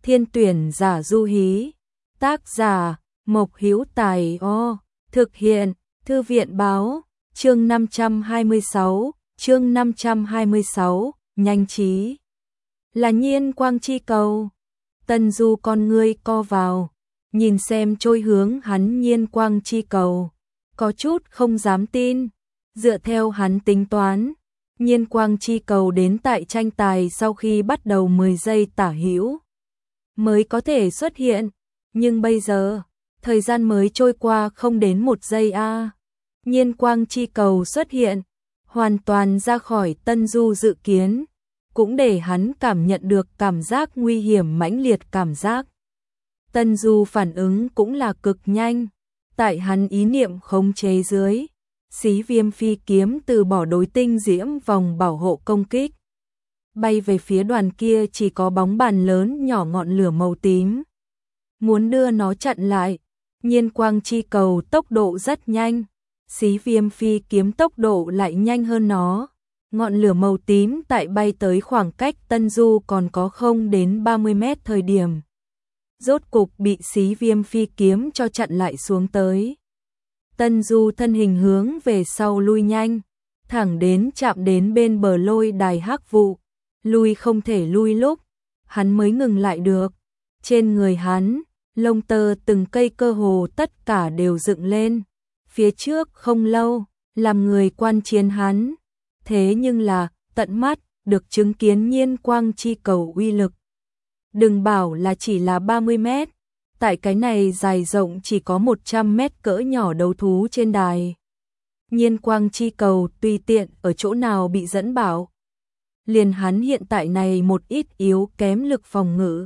Thiên tuyển giả du hí. Tác giả Mộc Hữu Tài. Thực hiện Thư viện báo. Chương 526, nhanh trí. Là nhiên quang chi cầu. Tân Du con ngươi co vào, nhìn xem trôi hướng hắn nhiên quang chi cầu, có chút không dám tin. Dựa theo hắn tính toán, nhiên quang chi cầu đến tại tranh tài sau khi bắt đầu 10 giây tả hữu mới có thể xuất hiện, nhưng bây giờ, thời gian mới trôi qua không đến 1 giây a. Nhiên quang chi cầu xuất hiện, hoàn toàn ra khỏi Tân Du dự kiến, cũng để hắn cảm nhận được cảm giác nguy hiểm mãnh liệt cảm giác. Tân Du phản ứng cũng là cực nhanh, tại hắn ý niệm khống chế dưới, Xí Viêm phi kiếm từ bỏ đối tinh diễm vòng bảo hộ công kích, bay về phía đoàn kia chỉ có bóng bàn lớn nhỏ ngọn lửa màu tím. Muốn đưa nó chặn lại, nhiên quang chi cầu tốc độ rất nhanh, Xí Viêm phi kiếm tốc độ lại nhanh hơn nó. Ngọn lửa màu tím tại bay tới khoảng cách Tân Du còn có không đến 30 mét thời điểm, rốt cục bị Xí Viêm phi kiếm cho chặn lại xuống tới. Tân Du thân hình hướng về sau lui nhanh, thẳng đến chạm đến bên bờ lôi đài hắc vụ, lui không thể lui lúc, hắn mới ngừng lại được. Trên người hắn, lông tơ từng cây cơ hồ tất cả đều dựng lên. Phía trước không lâu, làm người quan chiến hắn, thế nhưng là tận mắt được chứng kiến nhiên quang chi cầu uy lực. Đừng bảo là chỉ là 30 mét, tại cái này dài rộng chỉ có 100 mét cỡ nhỏ đấu thú trên đài. Nhiên quang chi cầu tùy tiện ở chỗ nào bị dẫn bảo. Liền hắn hiện tại này một ít yếu kém lực phòng ngự,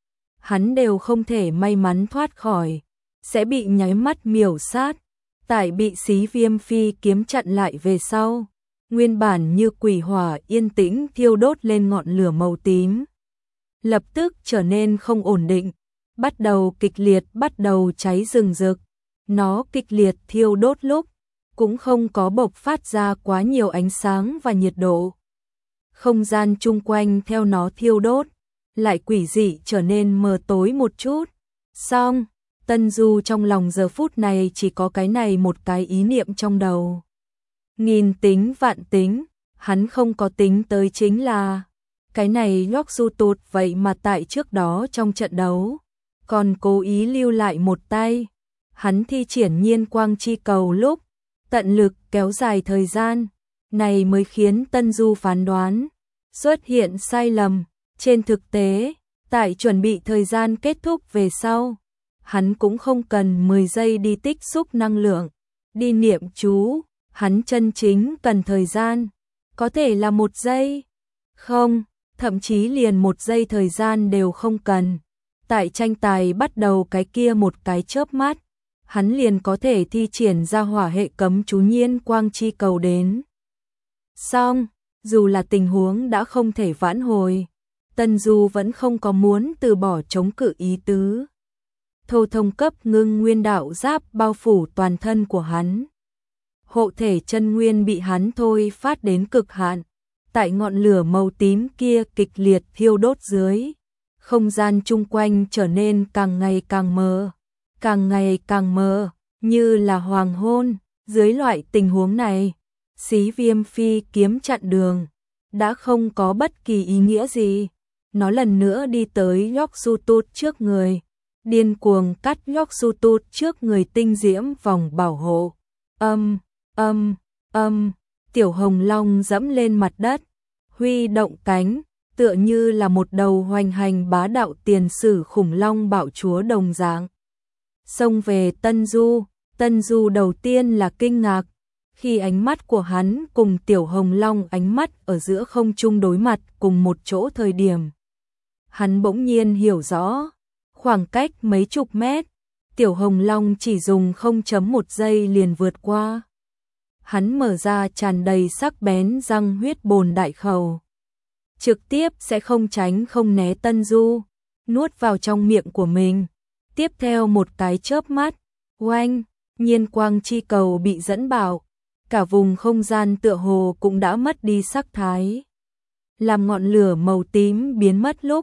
hắn đều không thể may mắn thoát khỏi, sẽ bị nháy mắt miểu sát. Tại bị Xí Viêm phi kiếm chặn lại về sau, nguyên bản như quỷ hỏa yên tĩnh thiêu đốt lên ngọn lửa màu tím, lập tức trở nên không ổn định, bắt đầu kịch liệt, bắt đầu cháy rừng rực. Nó kịch liệt thiêu đốt lúc, cũng không có bộc phát ra quá nhiều ánh sáng và nhiệt độ. Không gian chung quanh theo nó thiêu đốt, lại quỷ dị trở nên mờ tối một chút. Xong, Tân Du trong lòng giờ phút này chỉ có cái này một cái ý niệm trong đầu. Nghìn tính vạn tính, hắn không có tính tới chính là cái này Lốc Du Tụt vậy mà tại trước đó trong trận đấu còn cố ý lưu lại một tay. Hắn thi triển nhiên quang chi cầu lúc tận lực kéo dài thời gian, này mới khiến Tân Du phán đoán xuất hiện sai lầm. Trên thực tế, tại chuẩn bị thời gian kết thúc về sau, hắn cũng không cần 10 giây đi tích xúc năng lượng, đi niệm chú, hắn chân chính cần thời gian, có thể là 1 giây, không, thậm chí liền 1 giây thời gian đều không cần. Tại tranh tài bắt đầu cái kia một cái chớp mắt, hắn liền có thể thi triển ra hỏa hệ cấm chú nhiên quang chi cầu đến. Xong, dù là tình huống đã không thể vãn hồi, Tân Du vẫn không có muốn từ bỏ chống cự ý tứ. Thô thông cấp ngưng nguyên đạo giáp bao phủ toàn thân của hắn. Hộ thể chân nguyên bị hắn thôi phát đến cực hạn, tại ngọn lửa màu tím kia kịch liệt thiêu đốt dưới, không gian chung quanh trở nên càng ngày càng mờ, càng ngày càng mờ, như là hoàng hôn. Dưới loại tình huống này, Xí Viêm phi kiếm chặn đường đã không có bất kỳ ý nghĩa gì. Nó lần nữa đi tới Lốc Du Tụt trước người, điên cuồng cắt Lốc Du Tụt trước người tinh diễm vòng bảo hộ. Tiểu Hồng Long dẫm lên mặt đất, huy động cánh, tựa như là một đầu hoành hành bá đạo tiền sử khủng long bạo chúa đồng dạng. Xông về Tân Du đầu tiên là kinh ngạc, khi ánh mắt của hắn cùng Tiểu Hồng Long ánh mắt ở giữa không trung đối mặt cùng một chỗ thời điểm. Hắn bỗng nhiên hiểu rõ, khoảng cách mấy chục mét, Tiểu Hồng Long chỉ dùng 0.1 giây liền vượt qua. Hắn mở ra tràn đầy sắc bén răng huyết bồn đại khẩu, trực tiếp sẽ không tránh không né Tân Du, nuốt vào trong miệng của mình. Tiếp theo một cái chớp mắt, oanh, nhiên quang chi cầu bị dẫn bảo, cả vùng không gian tựa hồ cũng đã mất đi sắc thái. Làm ngọn lửa màu tím biến mất lúc,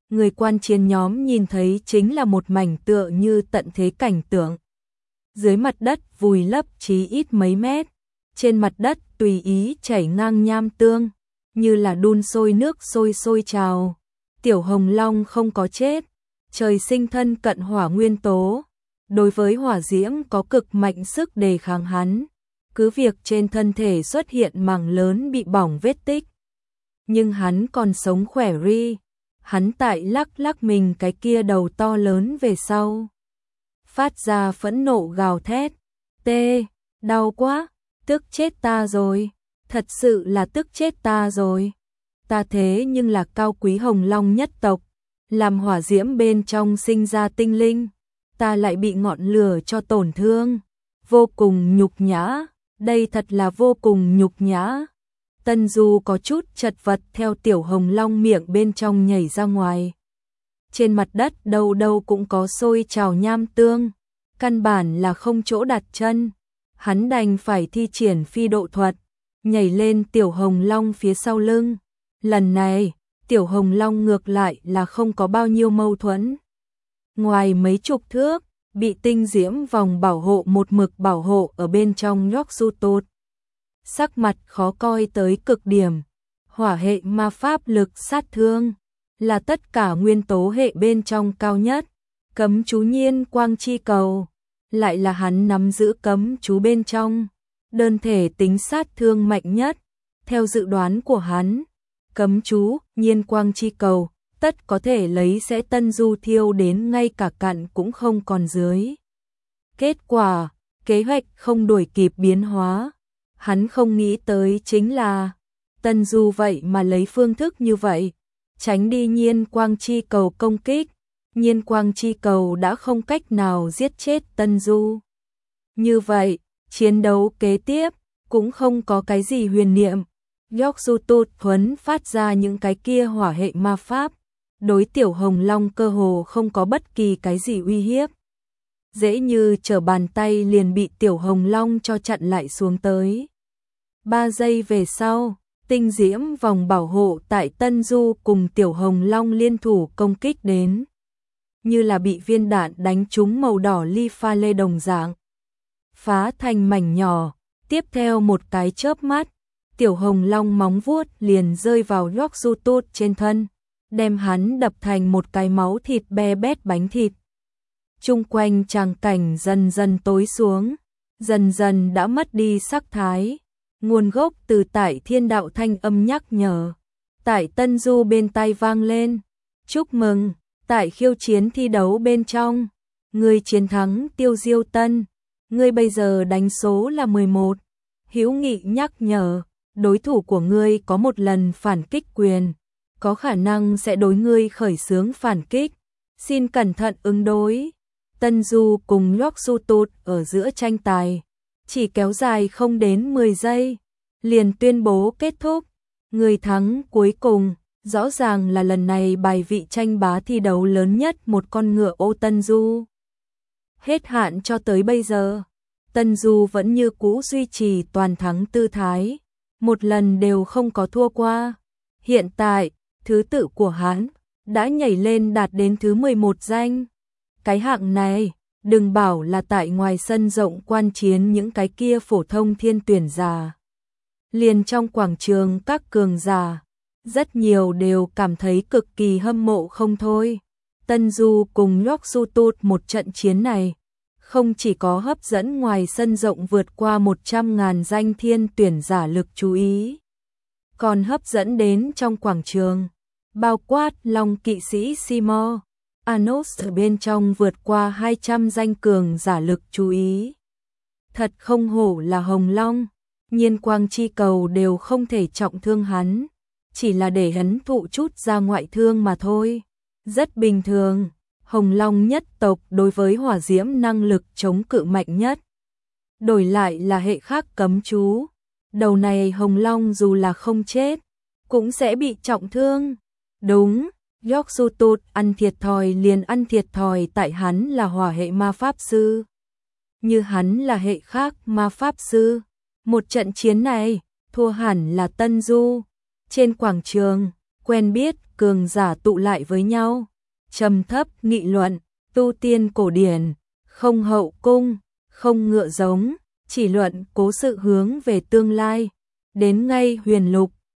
Người quan chiến nhóm nhìn thấy chính là một mảnh tựa như tận thế cảnh tượng. Dưới mặt đất vùi lấp chí ít mấy mét, trên mặt đất tùy ý chảy ngang nham tương, như là đun sôi nước sôi trào. Tiểu Hồng Long không có chết, trời sinh thân cận hỏa nguyên tố, đối với hỏa diễm có cực mạnh sức đề kháng hắn, cứ việc trên thân thể xuất hiện mảng lớn bị bỏng vết tích. Nhưng hắn còn sống khỏe ri, hắn tại lắc mình cái kia đầu to lớn về sau. Phát ra phẫn nộ gào thét, tê, đau quá, tức chết ta rồi, thật sự là tức chết ta rồi. Ta thế nhưng là cao quý Hồng Long nhất tộc, làm hỏa diễm bên trong sinh ra tinh linh, ta lại bị ngọn lửa cho tổn thương, vô cùng nhục nhã, đây thật là vô cùng nhục nhã. Tân Du có chút chật vật theo Tiểu Hồng Long miệng bên trong nhảy ra ngoài. Trên mặt đất đâu đâu cũng có sôi trào nham tương, căn bản là không chỗ đặt chân. Hắn đành phải thi triển phi độ thuật, nhảy lên Tiểu Hồng Long phía sau lưng. Lần này, Tiểu Hồng Long ngược lại là không có bao nhiêu mâu thuẫn. Ngoài mấy chục thước, bị tinh diễm vòng bảo hộ một mực bảo hộ ở bên trong Yorkshire, sắc mặt khó coi tới cực điểm. Hỏa hệ ma pháp lực sát thương là tất cả nguyên tố hệ bên trong cao nhất. Cấm chú nhiên quang chi cầu lại là hắn nắm giữ cấm chú bên trong, đơn thể tính sát thương mạnh nhất. Theo dự đoán của hắn, cấm chú nhiên quang chi cầu tất có thể lấy sẽ Tân Du thiêu đến ngay cả cặn cũng không còn dưới. Kết quả, kế hoạch không đuổi kịp biến hóa. Hắn không nghĩ tới chính là Tân Du vậy mà lấy phương thức như vậy, tránh đi nhiên quang chi cầu công kích. Nhiên quang chi cầu đã không cách nào giết chết Tân Du. Như vậy, chiến đấu kế tiếp cũng không có cái gì huyền niệm. Yorkshire thuấn phát ra những cái kia hỏa hệ ma pháp, đối Tiểu Hồng Long cơ hồ không có bất kỳ cái gì uy hiếp. Dễ như trở bàn tay liền bị Tiểu Hồng Long cho chặn lại xuống tới. 3 giây về sau, tinh diễm vòng bảo hộ tại Tân Du cùng Tiểu Hồng Long liên thủ công kích đến, như là bị viên đạn đánh trúng màu đỏ ly pha lê đồng dạng, phá thành mảnh nhỏ. Tiếp theo một cái chớp mắt, Tiểu Hồng Long móng vuốt liền rơi vào Yorkshire trên thân, đem hắn đập thành một cái máu thịt be bét bánh thịt. Chung quanh tràng cảnh dần dần tối xuống, dần dần đã mất đi sắc thái. Nguồn gốc từ tại thiên đạo thanh âm nhắc nhở, tại Tân Du bên tai vang lên. Chúc mừng, tại khiêu chiến thi đấu bên trong, người chiến thắng Tiêu Diêu Tân, ngươi bây giờ đánh số là 11. Hữu Nghị nhắc nhở, đối thủ của ngươi có một lần phản kích quyền, có khả năng sẽ đối ngươi khởi xướng phản kích, xin cẩn thận ứng đối. Tân Du cùng Yorkshire ở giữa tranh tài chỉ kéo dài không đến 10 giây, liền tuyên bố kết thúc. Người thắng cuối cùng, rõ ràng là lần này bài vị tranh bá thi đấu lớn nhất một con ngựa ô Tân Du. Hết hạn cho tới bây giờ, Tân Du vẫn như cũ duy trì toàn thắng tư thái, một lần đều không có thua qua. Hiện tại, thứ tự của hắn đã nhảy lên đạt đến thứ 11 danh. Cái hạng này, đừng bảo là tại ngoài sân rộng quan chiến những cái kia phổ thông thiên tuyển giả. Liền trong quảng trường các cường giả, rất nhiều đều cảm thấy cực kỳ hâm mộ không thôi. Tân Du cùng Yorkshire một trận chiến này, không chỉ có hấp dẫn ngoài sân rộng vượt qua 100.000 danh thiên tuyển giả lực chú ý, còn hấp dẫn đến trong quảng trường, bao quát Long kỵ sĩ Seymour Anos ở bên trong vượt qua 200 danh cường giả lực chú ý. Thật không hổ là Hồng Long, nhiên quang chi cầu đều không thể trọng thương hắn, chỉ là để hắn thụ chút ra ngoại thương mà thôi. Rất bình thường, Hồng Long nhất tộc đối với hỏa diễm năng lực chống cự mạnh nhất. Đổi lại là hệ khác cấm chú, đầu này Hồng Long dù là không chết, cũng sẽ bị trọng thương. Đúng, Yorkshire ăn thiệt thòi liền ăn thiệt thòi tại hắn là hỏa hệ ma pháp sư. Như hắn là hệ khác ma pháp sư, một trận chiến này, thua hẳn là Tân Du. Trên quảng trường, quen biết cường giả tụ lại với nhau, trầm thấp nghị luận, tu tiên cổ điển, không hậu cung, không ngựa giống, chỉ luận cố sự hướng về tương lai. Đến ngay Huyền Lục,